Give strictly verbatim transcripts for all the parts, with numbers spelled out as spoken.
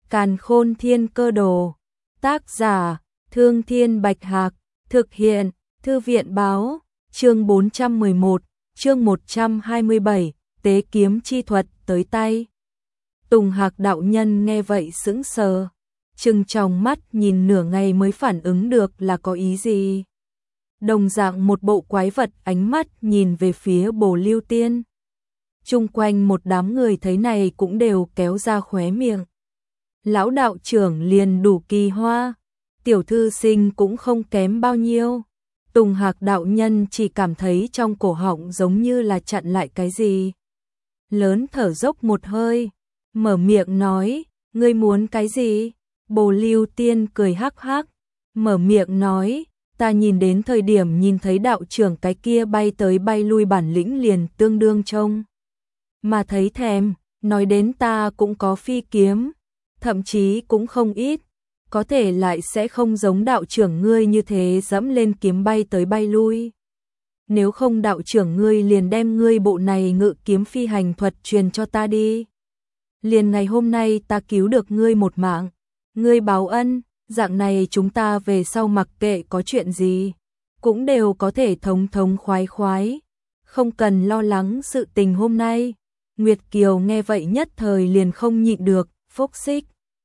Càn Khôn Thiên Cơ Đồ. Tác giả: Thương Thiên Bạch Hạc. Thực hiện: Thư viện Báo. Chương bốn trăm mười một, chương một trăm hai mươi bảy, tế kiếm chi thuật tới tay. Tùng Hạc đạo nhân nghe vậy sững sờ, trừng tròng mắt nhìn nửa ngày mới phản ứng được là có ý gì. Đồng dạng một bộ quái vật ánh mắt nhìn về phía Bồ Lưu Tiên. Chung quanh một đám người thấy này cũng đều kéo ra khóe miệng. Lão đạo trưởng liền đủ kỳ hoa, tiểu thư sinh cũng không kém bao nhiêu. Tùng Hạc đạo nhân chỉ cảm thấy trong cổ họng giống như là chặn lại cái gì. Lớn thở dốc một hơi, mở miệng nói, ngươi muốn cái gì? Bồ Lưu Tiên cười hắc hắc, mở miệng nói, ta nhìn đến thời điểm nhìn thấy đạo trưởng cái kia bay tới bay lui bản lĩnh liền tương đương trông mà thấy thèm, nói đến ta cũng có phi kiếm, thậm chí cũng không ít, có thể lại sẽ không giống đạo trưởng ngươi như thế dẫm lên kiếm bay tới bay lui. Nếu không đạo trưởng ngươi liền đem ngươi bộ này ngự kiếm phi hành thuật truyền cho ta đi. Liền ngày hôm nay ta cứu được ngươi một mạng, ngươi báo ân, dạng này chúng ta về sau mặc kệ có chuyện gì, cũng đều có thể thống thống khoái khoái, không cần lo lắng sự tình hôm nay. Nguyệt Kiều nghe vậy nhất thời liền không nhịn được, phốc xích.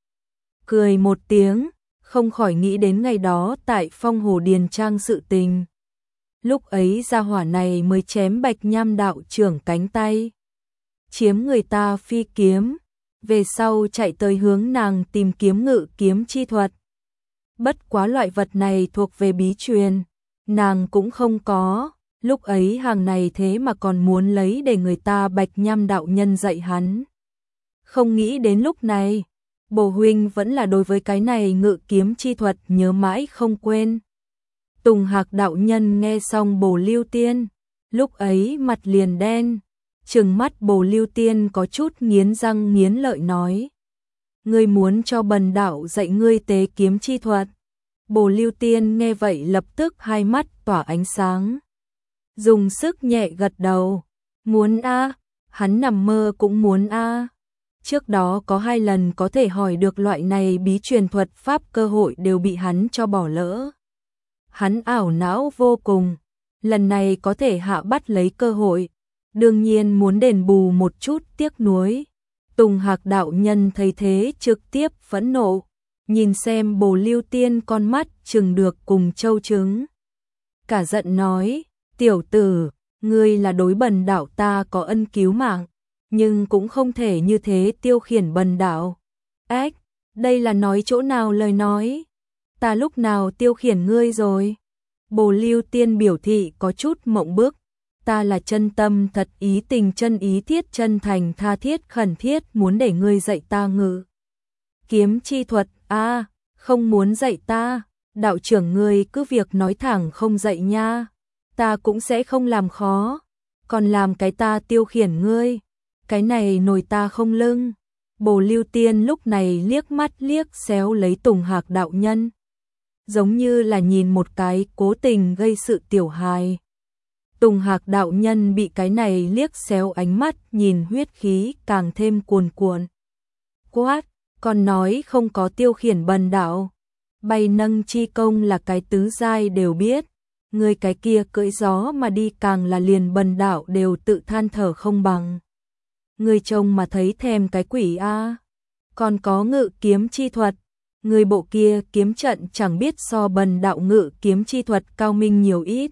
Cười một tiếng, không khỏi nghĩ đến ngày đó tại Phong Hồ Điền Trang sự tình. Lúc ấy gia hỏa này mới chém Bạch Nham đạo trưởng cánh tay, chiếm người ta phi kiếm, về sau chạy tới hướng nàng tìm kiếm ngự kiếm chi thuật. Bất quá loại vật này thuộc về bí truyền, nàng cũng không có, lúc ấy hàng này thế mà còn muốn lấy để người ta Bạch Nham đạo nhân dạy hắn. Không nghĩ đến lúc này, Bồ huynh vẫn là đối với cái này ngự kiếm chi thuật nhớ mãi không quên. Tùng Hạc đạo nhân nghe xong Bồ Lưu Tiên, lúc ấy mặt liền đen, trừng mắt Bồ Lưu Tiên có chút nghiến răng nghiến lợi nói. Ngươi muốn cho bần đạo dạy ngươi tế kiếm chi thuật? Bồ Lưu Tiên nghe vậy lập tức hai mắt tỏa ánh sáng, dùng sức nhẹ gật đầu, muốn a, hắn nằm mơ cũng muốn a. Trước đó có hai lần có thể hỏi được loại này bí truyền thuật pháp cơ hội đều bị hắn cho bỏ lỡ. Hắn ảo não vô cùng, lần này có thể hạ bắt lấy cơ hội, đương nhiên muốn đền bù một chút tiếc nuối. Tùng Hạc đạo nhân thấy thế trực tiếp phẫn nộ, nhìn xem Bồ Lưu Tiên con mắt trừng được cùng châu trứng. Cả giận nói, tiểu tử, ngươi là đối bần đạo ta có ân cứu mạng, nhưng cũng không thể như thế tiêu khiển bần đạo. Ếch, đây là nói chỗ nào lời nói? Ta lúc nào tiêu khiển ngươi rồi? Bồ Lưu Tiên biểu thị có chút mộng bức. Ta là chân tâm thật ý tình chân ý thiết chân thành tha thiết khẩn thiết muốn để ngươi dạy ta ngự kiếm chi thuật. A, à, không muốn dạy ta, đạo trưởng ngươi cứ việc nói thẳng không dạy nha, ta cũng sẽ không làm khó, còn làm cái ta tiêu khiển ngươi, cái này nồi ta không lưng. Bồ Lưu Tiên lúc này liếc mắt liếc xéo lấy Tùng Hạc đạo nhân, giống như là nhìn một cái cố tình gây sự tiểu hài. Tùng Hạc đạo nhân bị cái này liếc xéo ánh mắt nhìn huyết khí càng thêm cuồn cuộn. Quát, còn nói không có tiêu khiển bần đạo. Bay nâng chi công là cái tứ giai đều biết, người cái kia cưỡi gió mà đi càng là liền bần đạo đều tự than thở không bằng. Người trông mà thấy thèm cái quỷ a. Còn có ngự kiếm chi thuật, người bộ kia kiếm trận chẳng biết so bần đạo ngự kiếm chi thuật cao minh nhiều ít.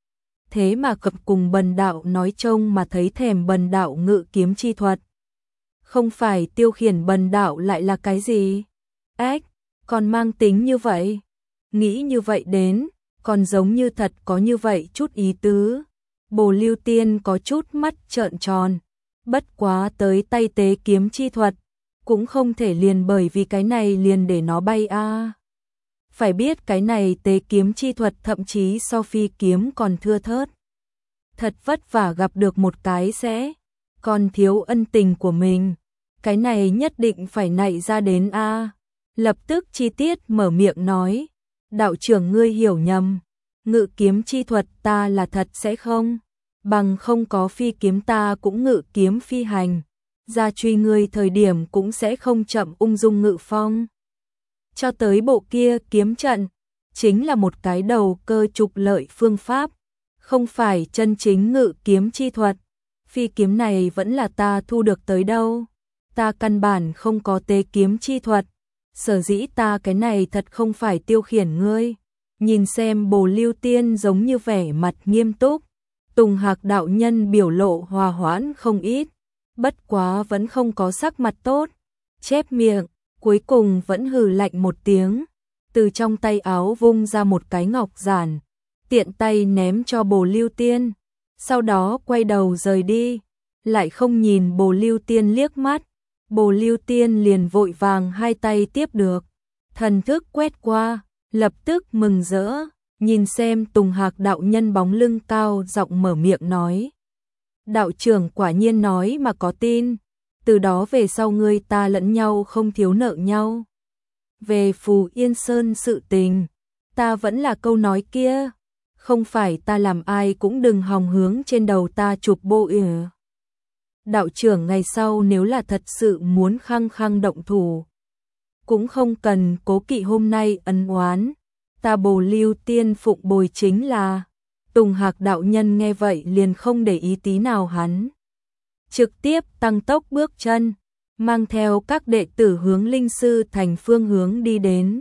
Thế mà cập cùng bần đạo nói trông mà thấy thèm bần đạo ngự kiếm chi thuật. Không phải tiêu khiển bần đạo lại là cái gì? Ếch, còn mang tính như vậy? Nghĩ như vậy đến, còn giống như thật có như vậy chút ý tứ. Bồ Lưu Tiên có chút mắt trợn tròn, bất quá tới tay tế kiếm chi thuật, cũng không thể liền bởi vì cái này liền để nó bay a. À. Phải biết cái này tế kiếm chi thuật thậm chí so phi kiếm còn thưa thớt. Thật vất vả gặp được một cái sẽ còn thiếu ân tình của mình, cái này nhất định phải nảy ra đến a. À. Lập tức chi tiết mở miệng nói, đạo trưởng ngươi hiểu nhầm, ngự kiếm chi thuật ta là thật sẽ không, bằng không có phi kiếm ta cũng ngự kiếm phi hành, ra truy ngươi thời điểm cũng sẽ không chậm ung dung ngự phong. Cho tới bộ kia kiếm trận, chính là một cái đầu cơ trục lợi phương pháp, không phải chân chính ngự kiếm chi thuật. Phi kiếm này vẫn là ta thu được tới đâu, ta căn bản không có tế kiếm chi thuật, sở dĩ ta cái này thật không phải tiêu khiển ngươi. Nhìn xem Bồ Lưu Tiên giống như vẻ mặt nghiêm túc, Tùng Hạc đạo nhân biểu lộ hòa hoãn không ít, bất quá vẫn không có sắc mặt tốt, chép miệng, cuối cùng vẫn hừ lạnh một tiếng, từ trong tay áo vung ra một cái ngọc giản, tiện tay ném cho Bồ Lưu Tiên, sau đó quay đầu rời đi, lại không nhìn Bồ Lưu Tiên liếc mắt. Bồ Lưu Tiên liền vội vàng hai tay tiếp được, thần thức quét qua, lập tức mừng rỡ, nhìn xem Tùng Hạc đạo nhân bóng lưng cao giọng mở miệng nói. Đạo trưởng quả nhiên nói mà có tin, từ đó về sau ngươi ta lẫn nhau không thiếu nợ nhau. Về Phù Yên Sơn sự tình, ta vẫn là câu nói kia, không phải ta làm ai cũng đừng hòng hướng trên đầu ta chụp bộ ỉa. Đạo trưởng ngày sau nếu là thật sự muốn khăng khăng động thủ, cũng không cần cố kỵ hôm nay ân oán, ta Bồ Lưu Tiên phụng bồi chính là. Tùng Hạc đạo nhân nghe vậy liền không để ý tí nào hắn, trực tiếp tăng tốc bước chân, mang theo các đệ tử hướng Linh Sư thành phương hướng đi đến.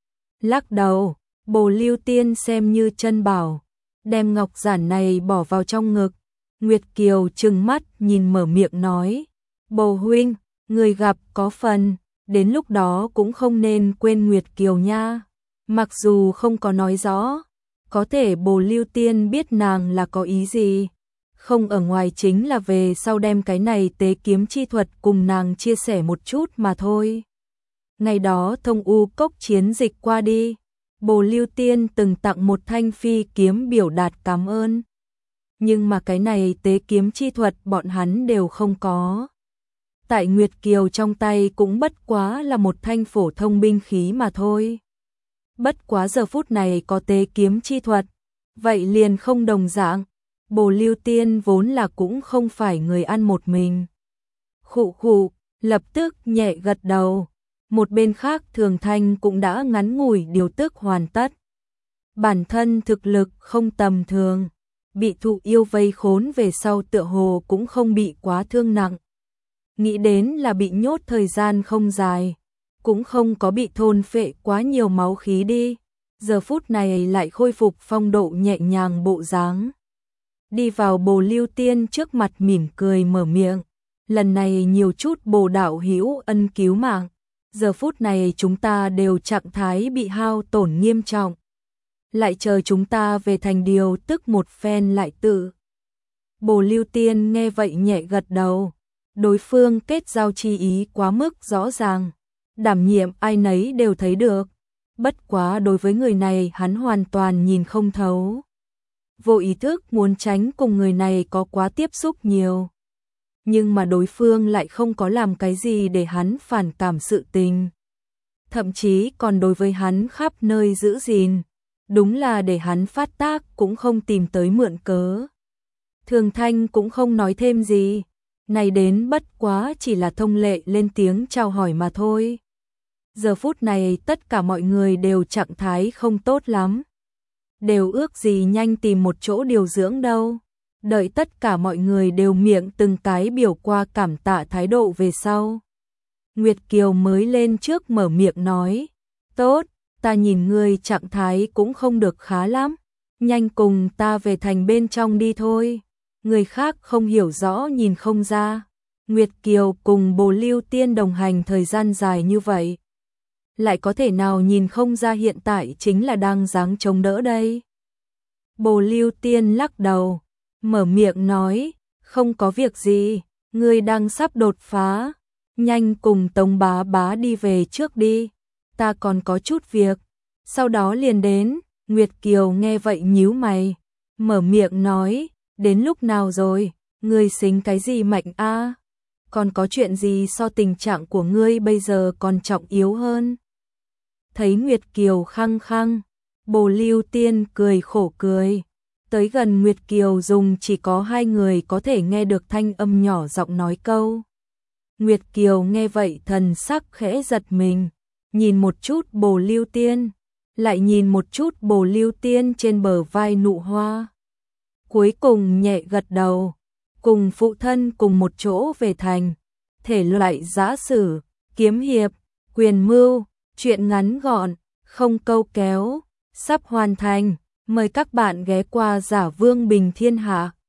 Lắc đầu, Bồ Lưu Tiên xem như chân bảo, đem ngọc giản này bỏ vào trong ngực. Nguyệt Kiều trừng mắt nhìn mở miệng nói, Bồ huynh, người gặp có phần, đến lúc đó cũng không nên quên Nguyệt Kiều nha. Mặc dù không có nói rõ, có thể Bồ Lưu Tiên biết nàng là có ý gì, không ở ngoài chính là về sau đem cái này tế kiếm chi thuật cùng nàng chia sẻ một chút mà thôi. Ngày đó Thông U Cốc chiến dịch qua đi, Bồ Lưu Tiên từng tặng một thanh phi kiếm biểu đạt cảm ơn. Nhưng mà cái này tế kiếm chi thuật bọn hắn đều không có. Tại Nguyệt Kiều trong tay cũng bất quá là một thanh phổ thông binh khí mà thôi. Bất quá giờ phút này có tế kiếm chi thuật, vậy liền không đồng dạng. Bồ Lưu Tiên vốn là cũng không phải người ăn một mình. Khụ khụ, lập tức nhẹ gật đầu. Một bên khác Thường Thanh cũng đã ngắn ngủi điều tức hoàn tất. Bản thân thực lực không tầm thường, bị thụ yêu vây khốn về sau tựa hồ cũng không bị quá thương nặng. Nghĩ đến là bị nhốt thời gian không dài, cũng không có bị thôn phệ quá nhiều máu khí đi, giờ phút này lại khôi phục phong độ nhẹ nhàng bộ dáng. Đi vào Bồ Lưu Tiên trước mặt mỉm cười mở miệng, lần này nhiều chút Bồ đạo hữu ân cứu mạng, giờ phút này chúng ta đều trạng thái bị hao tổn nghiêm trọng. Lại chờ chúng ta về thành điều tức một phen lại tự. Bồ Lưu Tiên nghe vậy nhẹ gật đầu, đối phương kết giao chi ý quá mức rõ ràng, đảm nhiệm ai nấy đều thấy được, bất quá đối với người này hắn hoàn toàn nhìn không thấu. Vô ý thức muốn tránh cùng người này có quá tiếp xúc nhiều, nhưng mà đối phương lại không có làm cái gì để hắn phản cảm sự tình, thậm chí còn đối với hắn khắp nơi giữ gìn, đúng là để hắn phát tác cũng không tìm tới mượn cớ. Thường Thanh cũng không nói thêm gì, này đến bất quá chỉ là thông lệ lên tiếng chào hỏi mà thôi. Giờ phút này tất cả mọi người đều trạng thái không tốt lắm, đều ước gì nhanh tìm một chỗ điều dưỡng đâu. Đợi tất cả mọi người đều miệng từng cái biểu qua cảm tạ thái độ về sau, Nguyệt Kiều mới lên trước mở miệng nói, tốt, ta nhìn ngươi trạng thái cũng không được khá lắm, nhanh cùng ta về thành bên trong đi thôi. Người khác không hiểu rõ nhìn không ra, Nguyệt Kiều cùng Bồ Lưu Tiên đồng hành thời gian dài như vậy, lại có thể nào nhìn không ra hiện tại chính là đang giáng chống đỡ đây. Bồ Lưu Tiên lắc đầu, mở miệng nói, không có việc gì, ngươi đang sắp đột phá, nhanh cùng Tống bá bá đi về trước đi, ta còn có chút việc, sau đó liền đến. Nguyệt Kiều nghe vậy nhíu mày, mở miệng nói, đến lúc nào rồi, ngươi xính cái gì mạnh a? Còn có chuyện gì so tình trạng của ngươi bây giờ còn trọng yếu hơn? Thấy Nguyệt Kiều khăng khăng, Bồ Lưu Tiên cười khổ cười, tới gần Nguyệt Kiều dùng chỉ có hai người có thể nghe được thanh âm nhỏ giọng nói câu. Nguyệt Kiều nghe vậy thần sắc khẽ giật mình, nhìn một chút Bồ Lưu Tiên, lại nhìn một chút Bồ Lưu Tiên trên bờ vai Nụ Hoa. Cuối cùng nhẹ gật đầu, cùng phụ thân cùng một chỗ về thành, thể loại giã sử, kiếm hiệp, quyền mưu, truyện ngắn gọn, không câu kéo, sắp hoàn thành, mời các bạn ghé qua Giả Vương Bình Thiên Hạ.